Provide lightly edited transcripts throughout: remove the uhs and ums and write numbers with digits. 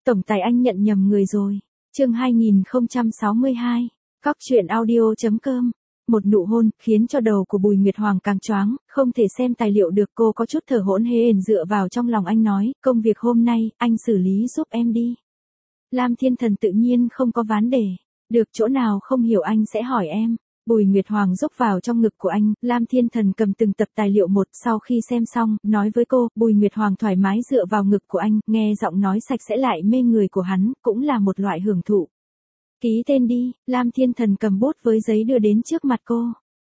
Tổng tài anh nhận nhầm người rồi. Chương 2062. Cóc truyện audio.com. Một nụ hôn khiến cho đầu của Bùi Nguyệt Hoàng càng choáng, không thể xem tài liệu được, cô có chút thở hổn hển dựa vào trong lòng anh nói, công việc hôm nay, anh xử lý giúp em đi. Lam Thiên Thần tự nhiên không có vấn đề. Được, chỗ nào không hiểu anh sẽ hỏi em. Bùi Nguyệt Hoàng dốc vào trong ngực của anh, Lam Thiên Thần cầm từng tập tài liệu một, sau khi xem xong, nói với cô, Bùi Nguyệt Hoàng thoải mái dựa vào ngực của anh, nghe giọng nói sạch sẽ lại mê người của hắn, cũng là một loại hưởng thụ. Ký tên đi, Lam Thiên Thần cầm bút với giấy đưa đến trước mặt cô.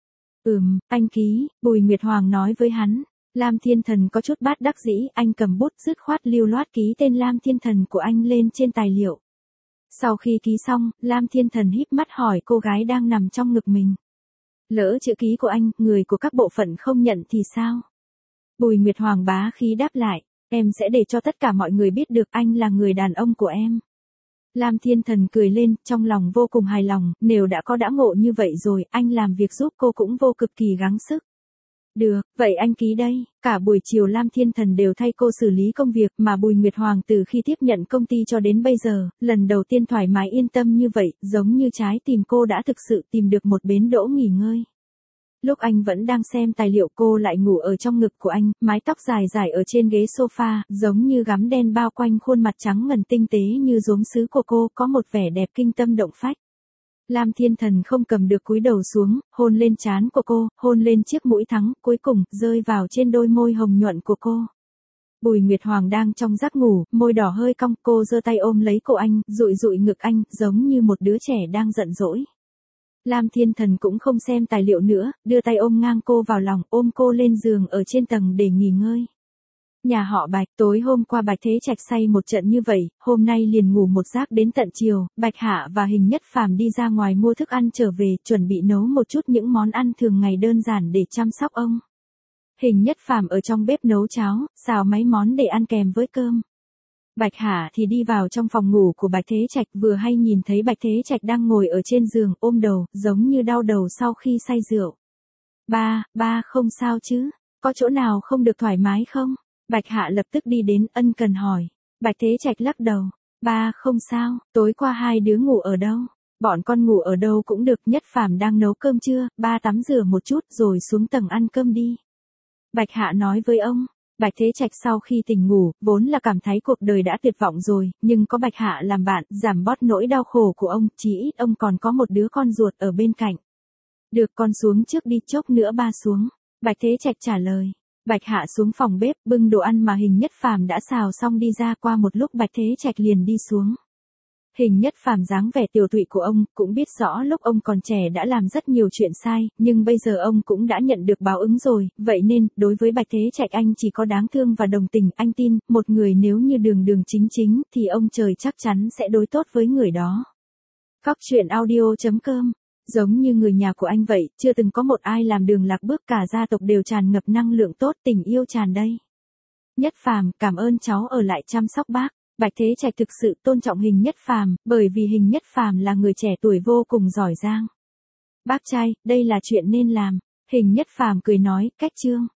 Anh ký, Bùi Nguyệt Hoàng nói với hắn. Lam Thiên Thần có chút bất đắc dĩ, anh cầm bút dứt khoát lưu loát ký tên Lam Thiên Thần của anh lên trên tài liệu. Sau khi ký xong, Lam Thiên Thần híp mắt hỏi cô gái đang nằm trong ngực mình. Lỡ chữ ký của anh, người của các bộ phận không nhận thì sao? Bùi Nguyệt Hoàng bá khí đáp lại, em sẽ để cho tất cả mọi người biết được anh là người đàn ông của em. Lam Thiên Thần cười lên, trong lòng vô cùng hài lòng, nếu đã ngộ như vậy rồi, anh làm việc giúp cô cũng vô cực kỳ gắng sức. Được, vậy anh ký đây. Cả buổi chiều Lam Thiên Thần đều thay cô xử lý công việc, mà Bùi Nguyệt Hoàng từ khi tiếp nhận công ty cho đến bây giờ, lần đầu tiên thoải mái yên tâm như vậy, giống như trái tim cô đã thực sự tìm được một bến đỗ nghỉ ngơi. Lúc anh vẫn đang xem tài liệu, cô lại ngủ ở trong ngực của anh, mái tóc dài dài ở trên ghế sofa, giống như gắm đen bao quanh khuôn mặt trắng ngần tinh tế như gốm sứ của cô, có một vẻ đẹp kinh tâm động phách. Lam Thiên Thần không cầm được cúi đầu xuống, hôn lên trán của cô, hôn lên chiếc mũi thắng, cuối cùng, rơi vào trên đôi môi hồng nhuận của cô. Bùi Nguyệt Hoàng đang trong giấc ngủ, môi đỏ hơi cong, cô giơ tay ôm lấy cổ anh, dụi dụi ngực anh, giống như một đứa trẻ đang giận dỗi. Lam Thiên Thần cũng không xem tài liệu nữa, đưa tay ôm ngang cô vào lòng, ôm cô lên giường ở trên tầng để nghỉ ngơi. Nhà họ Bạch, tối hôm qua Bạch Thế Trạch say một trận như vậy, hôm nay liền ngủ một giấc đến tận chiều, Bạch Hạ và Hình Nhất Phàm đi ra ngoài mua thức ăn trở về, chuẩn bị nấu một chút những món ăn thường ngày đơn giản để chăm sóc ông. Hình Nhất Phàm ở trong bếp nấu cháo, xào mấy món để ăn kèm với cơm. Bạch Hạ thì đi vào trong phòng ngủ của Bạch Thế Trạch, vừa hay nhìn thấy Bạch Thế Trạch đang ngồi ở trên giường, ôm đầu, giống như đau đầu sau khi say rượu. Ba không sao chứ, có chỗ nào không được thoải mái không? Bạch Hạ lập tức đi đến, ân cần hỏi. Bạch Thế Trạch lắc đầu. Ba không sao, tối qua hai đứa ngủ ở đâu? Bọn con ngủ ở đâu cũng được, Nhất Phàm đang nấu cơm chưa, ba tắm rửa một chút rồi xuống tầng ăn cơm đi. Bạch Hạ nói với ông. Bạch Thế Trạch sau khi tỉnh ngủ, vốn là cảm thấy cuộc đời đã tuyệt vọng rồi, nhưng có Bạch Hạ làm bạn, giảm bớt nỗi đau khổ của ông, chí ít ông còn có một đứa con ruột ở bên cạnh. Được, con xuống trước đi, chốc nữa ba xuống. Bạch Thế Trạch trả lời. Bạch Hạ xuống phòng bếp, bưng đồ ăn mà Hình Nhất Phàm đã xào xong đi ra, qua một lúc Bạch Thế Trạch liền đi xuống. Hình Nhất Phàm dáng vẻ tiểu tụy của ông, cũng biết rõ lúc ông còn trẻ đã làm rất nhiều chuyện sai, nhưng bây giờ ông cũng đã nhận được báo ứng rồi, vậy nên, đối với Bạch Thế Trạch anh chỉ có đáng thương và đồng tình, anh tin, một người nếu như đường chính, thì ông trời chắc chắn sẽ đối tốt với người đó. Cóc truyện audio.com. Giống như người nhà của anh vậy, chưa từng có một ai làm đường lạc bước, cả gia tộc đều tràn ngập năng lượng tốt, tình yêu tràn đầy. Nhất Phàm, cảm ơn cháu ở lại chăm sóc bác. Bạch Thế Trạch thực sự tôn trọng Hình Nhất Phàm, bởi vì Hình Nhất Phàm là người trẻ tuổi vô cùng giỏi giang. Bác trai, đây là chuyện nên làm. Hình Nhất Phàm cười nói, cách chương.